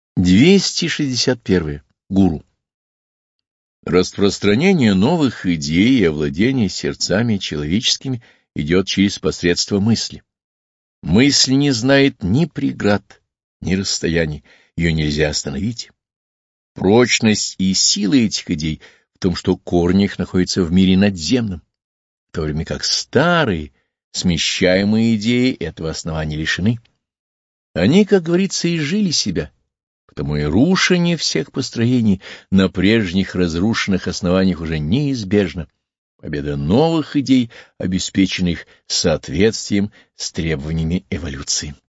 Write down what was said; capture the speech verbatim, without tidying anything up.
двести шестьдесят один. Гуру. Распространение новых идей и овладение сердцами человеческими идет через посредство мысли. Мысль не знает ни преград, ни расстояний, ее нельзя остановить. Прочность и сила этих идей в том, что корни их находятся в мире надземном, в то время как старые, смещаемые идеи этого основания лишены. Они, как говорится, изжили себя, потому и рушение всех построений на прежних разрушенных основаниях уже неизбежно. Победа новых идей, обеспеченных соответствием с требованиями эволюции.